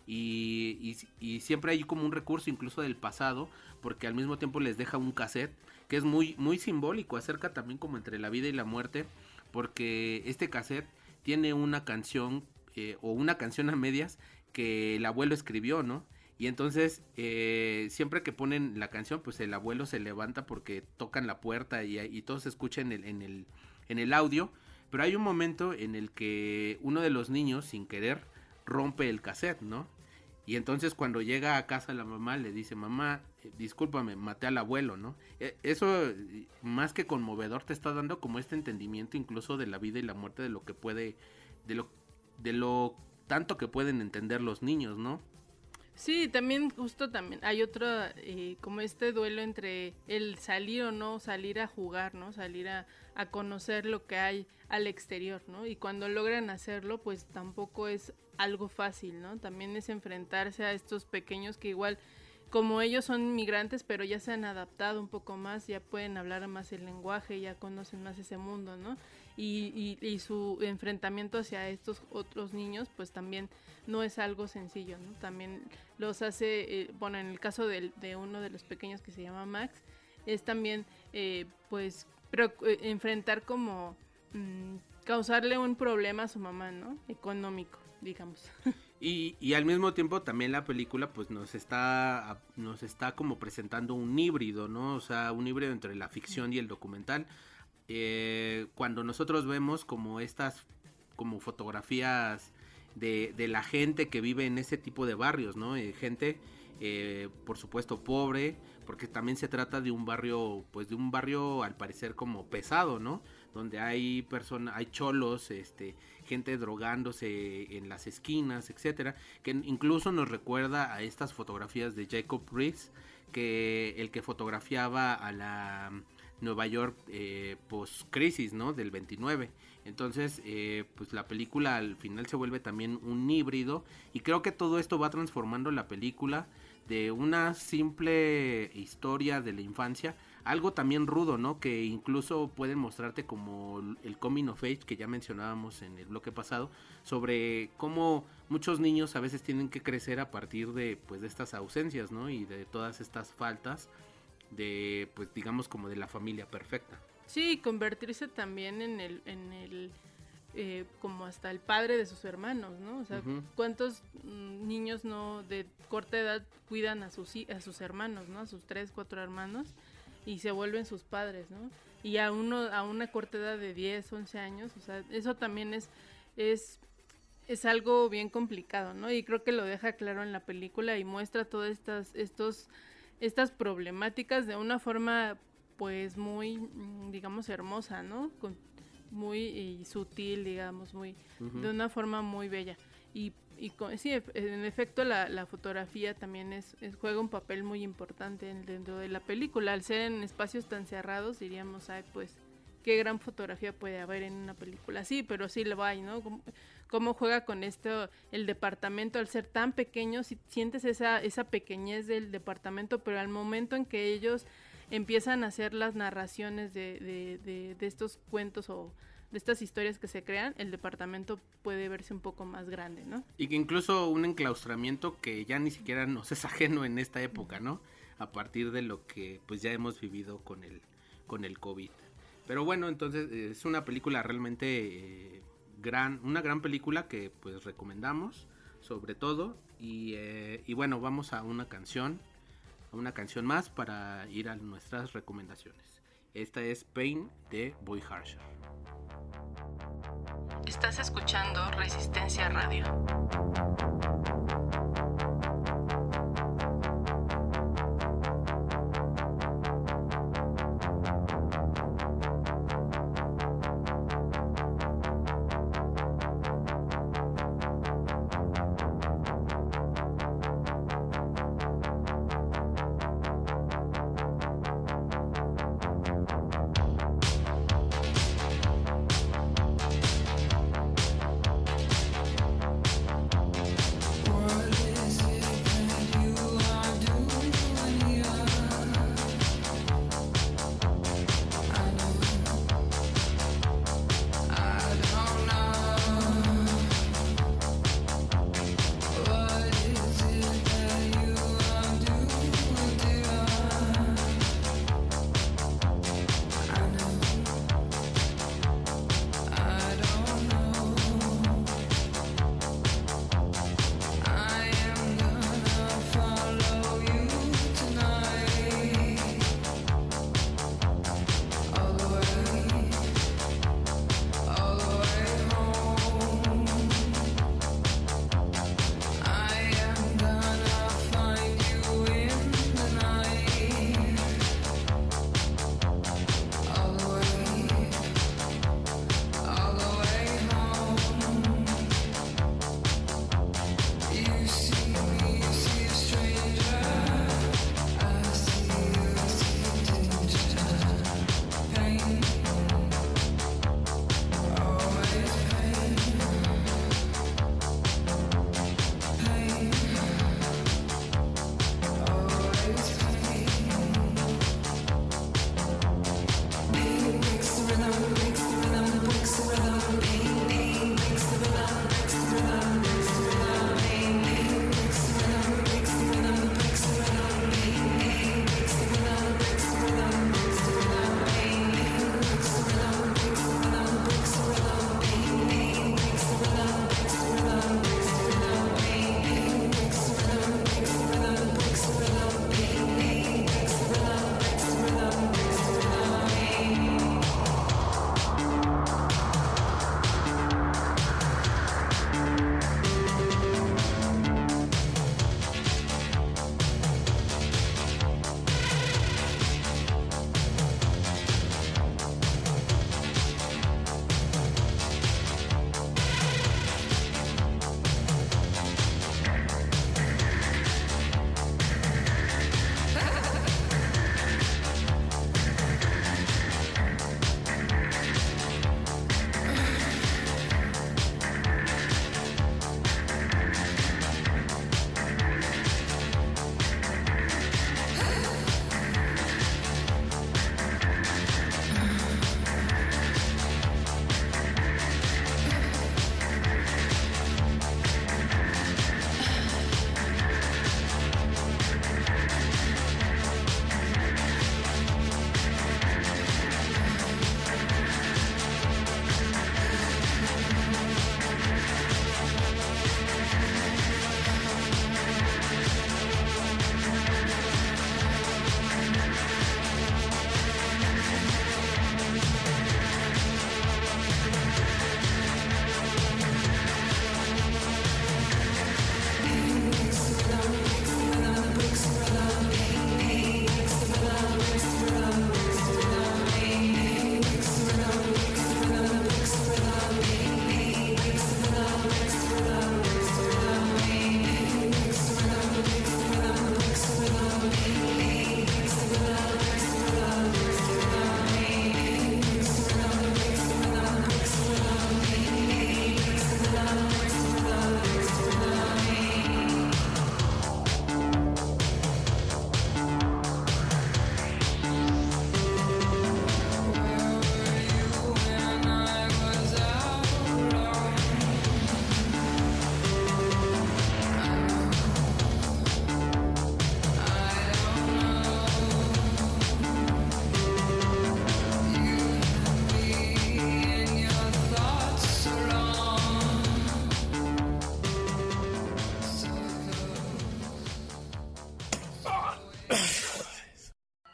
Y, y, y siempre hay como un recurso incluso del pasado, porque al mismo tiempo les deja un cassette que es muy, muy simbólico, acerca también como entre la vida y la muerte, porque este cassette tiene una canción eh, o una canción a medias que el abuelo escribió, ¿no? Y entonces eh, siempre que ponen la canción, pues el abuelo se levanta porque tocan la puerta y, y todo se escucha en el, en el, en el audio, pero hay un momento en el que uno de los niños, sin querer, rompe el cassette, ¿no? Y entonces cuando llega a casa la mamá le dice, mamá, eh, discúlpame, maté al abuelo, ¿no? Eh, eso más que conmovedor te está dando como este entendimiento incluso de la vida y la muerte, de lo que puede, de lo, de lo tanto que pueden entender los niños, ¿no? Sí, también justo también hay otro, eh, como este duelo entre el salir o no, salir a jugar, ¿no? Salir a, a conocer lo que hay al exterior, ¿no? Y cuando logran hacerlo, pues tampoco es algo fácil, ¿no? También es enfrentarse a estos pequeños que igual, como ellos son migrantes, pero ya se han adaptado un poco más, ya pueden hablar más el lenguaje, ya conocen más ese mundo, ¿no? Y, y, y su enfrentamiento hacia estos otros niños, pues también no es algo sencillo, ¿no? También los hace, eh, bueno, en el caso de, de uno de los pequeños que se llama Max, es también, eh, pues, pero, eh, enfrentar como, mmm, causarle un problema a su mamá, ¿no? Económico, digamos. Y, y al mismo tiempo también la película pues nos está nos está como presentando un híbrido, ¿no? O sea, un híbrido entre la ficción y el documental. Eh, cuando nosotros vemos como estas como fotografías de, de la gente que vive en ese tipo de barrios, ¿no? Eh, gente, eh, por supuesto, pobre, porque también se trata de un barrio, pues de un barrio al parecer como pesado, ¿no? donde hay personas, hay cholos, este, gente drogándose en las esquinas, etcétera, que incluso nos recuerda a estas fotografías de Jacob Riis, que el que fotografiaba a la Nueva York eh, post-crisis, ¿no? Del veintinueve. Entonces, eh, pues la película al final se vuelve también un híbrido, y creo que todo esto va transformando la película de una simple historia de la infancia, algo también rudo, ¿no? Que incluso pueden mostrarte como el coming of age que ya mencionábamos en el bloque pasado, sobre cómo muchos niños a veces tienen que crecer a partir de, pues, de estas ausencias, ¿no? Y de todas estas faltas de, pues, digamos, como de la familia perfecta. Sí, convertirse también en el, en el eh, como hasta el padre de sus hermanos, ¿no? O sea, uh-huh. ¿cuántos mm, niños no de corta edad cuidan a sus a sus hermanos, ¿no? A sus tres, cuatro hermanos, y se vuelven sus padres, ¿no? Y a uno a una corta edad de diez, once años, o sea, eso también es es es algo bien complicado, ¿no? Y creo que lo deja claro en la película y muestra todas estas estos estas problemáticas de una forma, pues, muy, digamos, hermosa, ¿no? Con, muy y sutil, digamos, muy uh-huh. de una forma muy bella. Y, y con, sí, en efecto, la, la fotografía también es, es juega un papel muy importante dentro de la película. Al ser en espacios tan cerrados, diríamos, ay, pues, qué gran fotografía puede haber en una película. Sí, pero sí lo hay, ¿no? Cómo, cómo juega con esto el departamento al ser tan pequeño, si sientes esa, esa pequeñez del departamento, pero al momento en que ellos empiezan a hacer las narraciones de, de, de, de estos cuentos o de estas historias que se crean, el departamento puede verse un poco más grande, ¿no? Y que incluso un enclaustramiento que ya ni siquiera nos es ajeno en esta época, ¿no? A partir de lo que, pues, ya hemos vivido con el, con el COVID. Pero bueno, entonces es una película realmente eh, gran, una gran película que, pues, recomendamos sobre todo. Y, eh, y bueno, vamos a una canción, a una canción más para ir a nuestras recomendaciones. Esta es Pain de Boy Harsher. Estás escuchando Resistencia Radio. What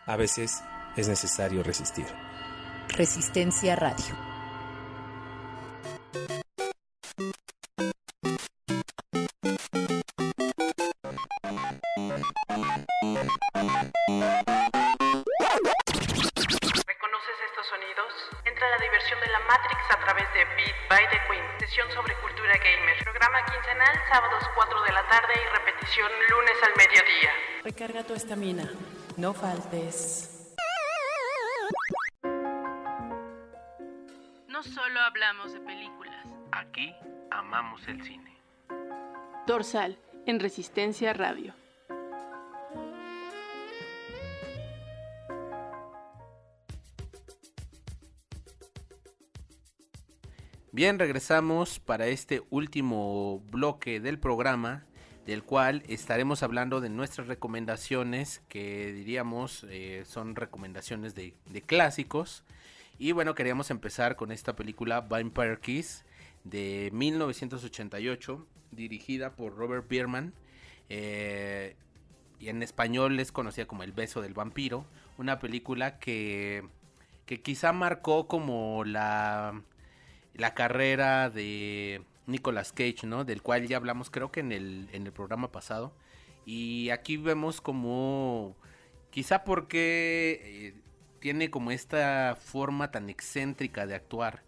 A veces es necesario resistir. Resistencia Radio. ¿Reconoces estos sonidos? Entra a la diversión de la Matrix a través de Beat by the Queen, sesión sobre cultura gamer, programa quincenal, sábados cuatro de la tarde y repetición lunes al mediodía. Recarga tu estamina, no faltes. No solo hablamos de películas. Aquí amamos el cine. Dorsal, en Resistencia Radio. Bien, regresamos para este último bloque del programa, del cual estaremos hablando de nuestras recomendaciones, que diríamos eh, son recomendaciones de, de clásicos. Y bueno, queríamos empezar con esta película Vampire Kiss de mil novecientos ochenta y ocho, dirigida por Robert Bierman, eh, y en español es conocida como El beso del vampiro, una película que, que quizá marcó como la, la carrera de Nicolas Cage, ¿no? Del cual ya hablamos creo que en el, en el programa pasado, y aquí vemos como quizá porque... Eh, tiene como esta forma tan excéntrica de actuar,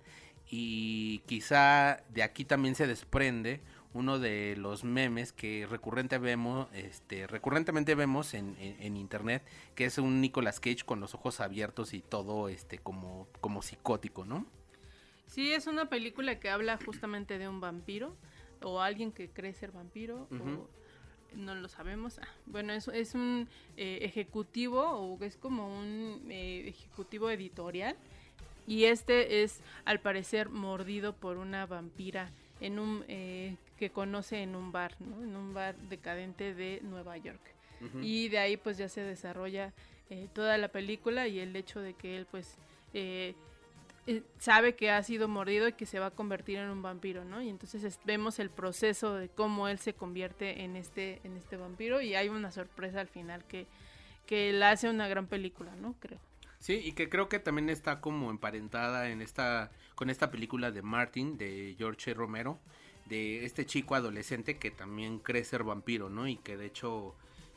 y quizá de aquí también se desprende uno de los memes que recurrente vemos, este, recurrentemente vemos en, en, en internet, que es un Nicolas Cage con los ojos abiertos y todo este como, como psicótico, ¿no? Sí, es una película que habla justamente de un vampiro, o alguien que cree ser vampiro, uh-huh. o... no lo sabemos. Ah, bueno, es, es un eh, ejecutivo, o es como un eh, ejecutivo editorial, y este es al parecer mordido por una vampira en un eh, que conoce en un bar, ¿no? En un bar decadente de Nueva York. Uh-huh. Y de ahí pues ya se desarrolla eh, toda la película, y el hecho de que él pues eh, Eh, sabe que ha sido mordido y que se va a convertir en un vampiro, ¿no? Y entonces es, vemos el proceso de cómo él se convierte en este en este vampiro, y hay una sorpresa al final que, que la hace una gran película, ¿no? Creo. Sí, y que creo que también está como emparentada en esta con esta película de Martin, de George Romero, de este chico adolescente que también cree ser vampiro, ¿no? Y que de hecho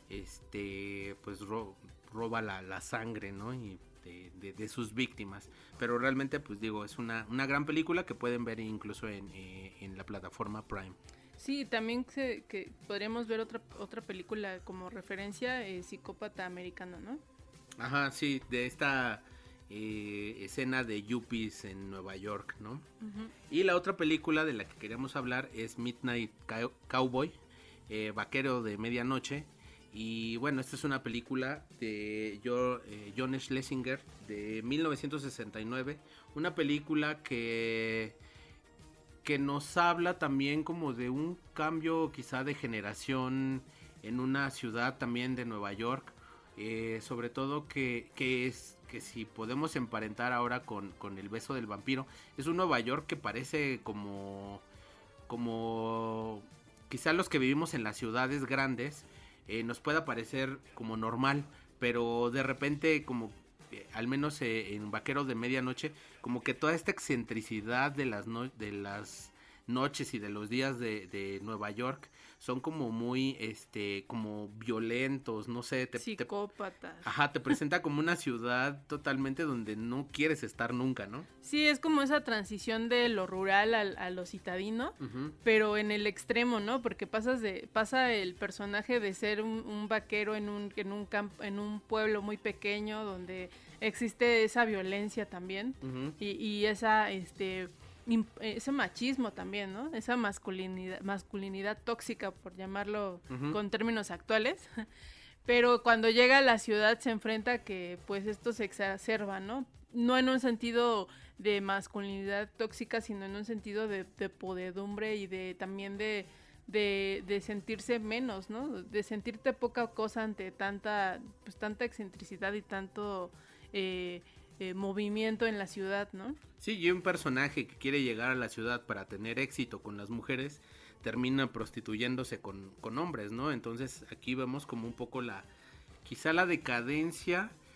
este pues ro- roba la, la sangre, ¿no? Y De, de, de sus víctimas, pero realmente pues digo, es una, una gran película que pueden ver incluso en, eh, en la plataforma Prime. Sí, también se, que podríamos ver otra otra película como referencia, eh, Psicópata Americano, ¿no? Ajá, sí, de esta eh, escena de yuppies en Nueva York, ¿no? Uh-huh. Y la otra película de la que queríamos hablar es Midnight Cow- Cowboy, eh, Vaquero de Medianoche. Y bueno, esta es una película de John Schlesinger de mil novecientos sesenta y nueve, una película que, que nos habla también como de un cambio quizá de generación en una ciudad también de Nueva York, eh, sobre todo que, que es que si podemos emparentar ahora con, con El beso del vampiro, es un Nueva York que parece como, como quizá los que vivimos en las ciudades grandes, Eh, nos pueda parecer como normal, pero de repente como eh, al menos eh, en Vaquero de Medianoche, como que toda esta excentricidad de las no- de las noches y de los días de, de Nueva York son como muy este como violentos, no sé, te, psicópatas. Te, ajá, te presenta como una ciudad totalmente donde no quieres estar nunca, ¿no? Sí, es como esa transición de lo rural a, a lo citadino, uh-huh. pero en el extremo, ¿no? Porque pasas de pasa el personaje de ser un, un vaquero en un en un campo, en un pueblo muy pequeño donde existe esa violencia también, uh-huh. y, y esa este ese machismo también, ¿no? Esa masculinidad, masculinidad tóxica, por llamarlo uh-huh. con términos actuales. Pero cuando llega a la ciudad se enfrenta que pues esto se exacerba, ¿no? No en un sentido de masculinidad tóxica, sino en un sentido de, de podedumbre y de también de, de, de sentirse menos, ¿no? De sentirte poca cosa ante tanta, pues tanta excentricidad y tanto eh, eh, movimiento en la ciudad, ¿no? Sí, y un personaje que quiere llegar a la ciudad para tener éxito con las mujeres termina prostituyéndose con, con hombres, ¿no? Entonces aquí vemos como un poco la, quizá la decadencia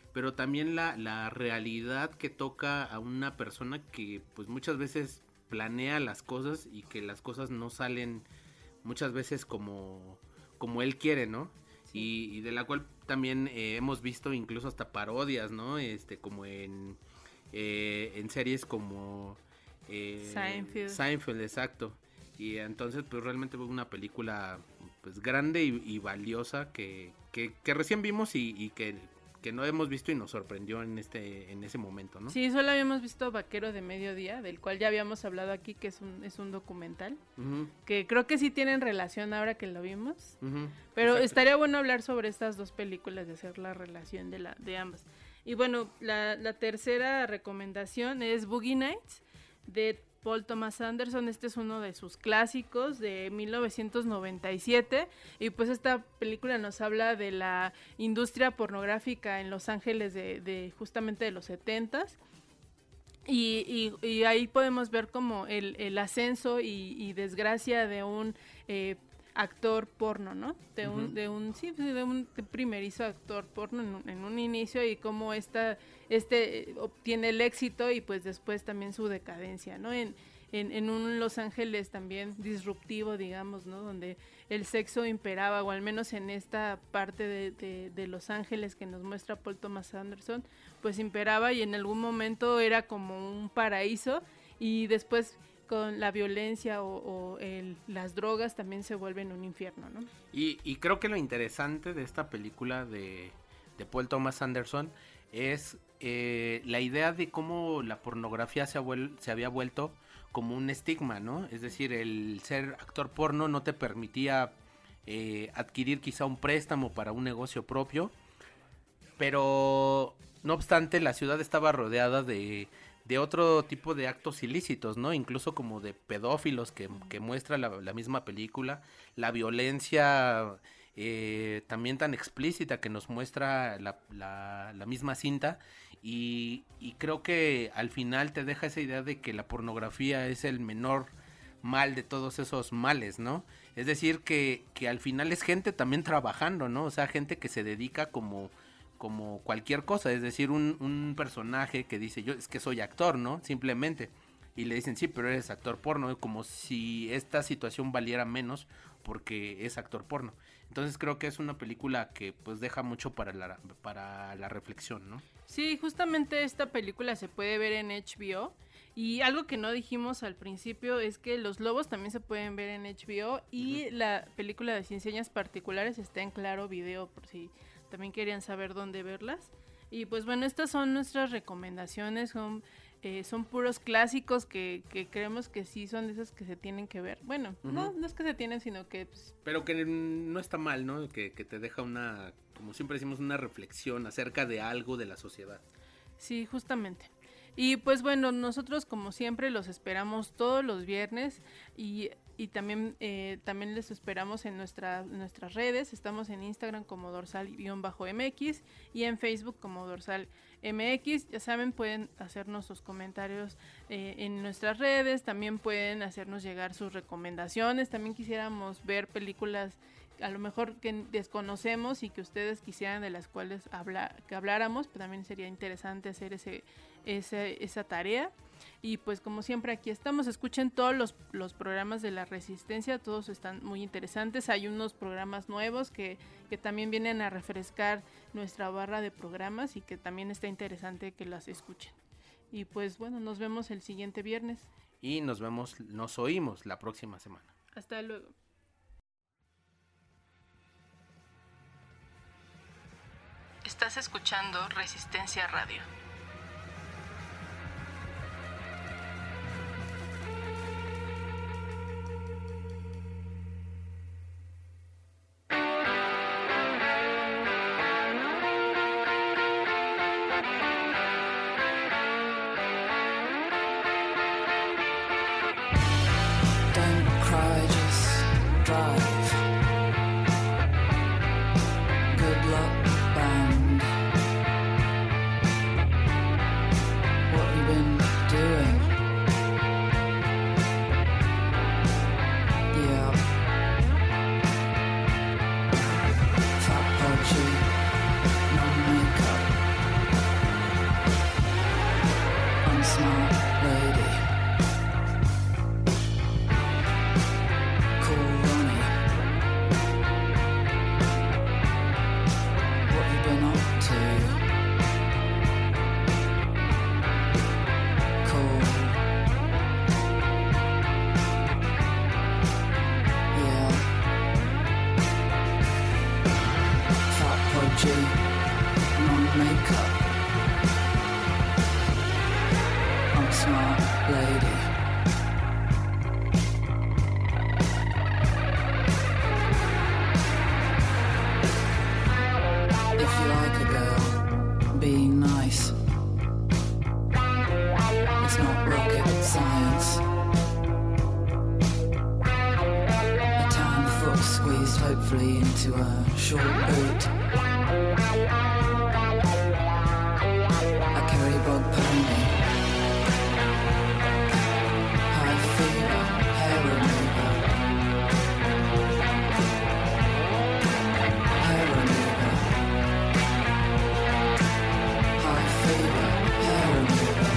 pero también la, la realidad que toca a una persona que pues muchas veces planea las cosas y que las cosas no salen muchas veces como, como él quiere, ¿no? Sí. Y, y de la cual también eh, hemos visto incluso hasta parodias, ¿no? Este, como en, eh, en series como... Eh, Seinfeld. Seinfeld, exacto. Y entonces pues realmente fue una película pues grande y, y valiosa que, que, que recién vimos y, y que, que no hemos visto y nos sorprendió en este en ese momento, ¿no? Sí, solo habíamos visto Vaquero de Mediodía, del cual ya habíamos hablado aquí, que es un, es un documental, uh-huh. que creo que sí tienen relación ahora que lo vimos, uh-huh. pero exacto. Estaría bueno hablar sobre estas dos películas, de hacer la relación de, la, de ambas. Y bueno, la, la tercera recomendación es Boogie Nights, de Paul Thomas Anderson. Este es uno de sus clásicos de mil novecientos noventa y siete y pues esta película nos habla de la industria pornográfica en Los Ángeles de, de justamente de los setentas y, y, y ahí podemos ver como el, el ascenso y, y desgracia de un eh, actor porno, ¿no? De un, uh-huh. de un, sí, de un primerizo actor porno en un, en un inicio y cómo esta, este obtiene el éxito y pues después también su decadencia, ¿no? En, en, en un Los Ángeles también disruptivo, digamos, ¿no? Donde el sexo imperaba, o al menos en esta parte de, de, de Los Ángeles que nos muestra Paul Thomas Anderson, pues imperaba y en algún momento era como un paraíso y después con la violencia o, o el, las drogas también se vuelven un infierno, ¿no? Y, y creo que lo interesante de esta película de, de Paul Thomas Anderson es eh, la idea de cómo la pornografía se, vuel, se había vuelto como un estigma, ¿no? Es decir, el ser actor porno no te permitía eh, adquirir quizá un préstamo para un negocio propio, pero no obstante la ciudad estaba rodeada de... de otro tipo de actos ilícitos, ¿no? Incluso como de pedófilos que, que muestra la, la misma película, la violencia eh, también tan explícita que nos muestra la, la, la misma cinta y, y creo que al final te deja esa idea de que la pornografía es el menor mal de todos esos males, ¿no? Es decir, que, que al final es gente también trabajando, ¿no? O sea, gente que se dedica como... como cualquier cosa, es decir, un, un personaje que dice, yo es que soy actor, ¿no? Simplemente, y le dicen, sí, pero eres actor porno, como si esta situación valiera menos porque es actor porno. Entonces creo que es una película que pues deja mucho para la, para la reflexión, ¿no? Sí, justamente esta película se puede ver en H B O, y algo que no dijimos al principio es que Los Lobos también se pueden ver en H B O, y uh-huh. la película de Sin Señas Particulares está en Claro Video, por si también querían saber dónde verlas. Y pues bueno, estas son nuestras recomendaciones, son, eh, son puros clásicos que, que creemos que sí son de esas que se tienen que ver. Bueno, uh-huh. no, no es que se tienen, sino que... Pues, pero que no está mal, ¿no? Que, que te deja una, como siempre decimos, una reflexión acerca de algo de la sociedad. Sí, justamente. Y pues bueno, nosotros como siempre los esperamos todos los viernes y... Y también, eh, también les esperamos en nuestra, nuestras redes. Estamos en Instagram como dorsal-M X y en Facebook como dorsal M X. Ya saben, pueden hacernos sus comentarios eh, en nuestras redes. También pueden hacernos llegar sus recomendaciones. También quisiéramos ver películas a lo mejor que desconocemos y que ustedes quisieran de las cuales habla, que habláramos. Pero también sería interesante hacer ese, ese, esa tarea. Y pues como siempre aquí estamos, escuchen todos los, los programas de La Resistencia, todos están muy interesantes. Hay unos programas nuevos que, que también vienen a refrescar nuestra barra de programas y que también está interesante que las escuchen. Y pues bueno, nos vemos el siguiente viernes. Y nos vemos, nos oímos la próxima semana. Hasta luego. Estás escuchando Resistencia Radio. Good luck, band. too. Cool. Yeah. Fat podgy, non-makeup. I'm a smart lady. If you like a girl being nice, it's not rocket science. A tan foot squeezed hopefully into a short boot. A Kerry Bog pony. High fever, hair remover. Hair remover. High fever, hair remover.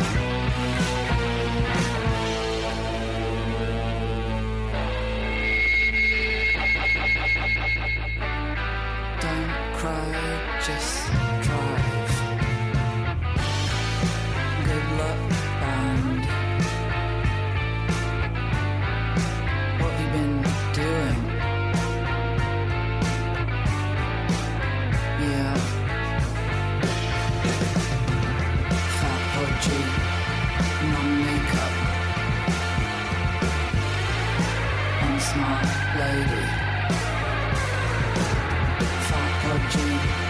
Don't cry, just drive. Good luck, band. What have you been doing? Yeah. Fat podgy, non-makeup. Unsmart lady. Fat podgy,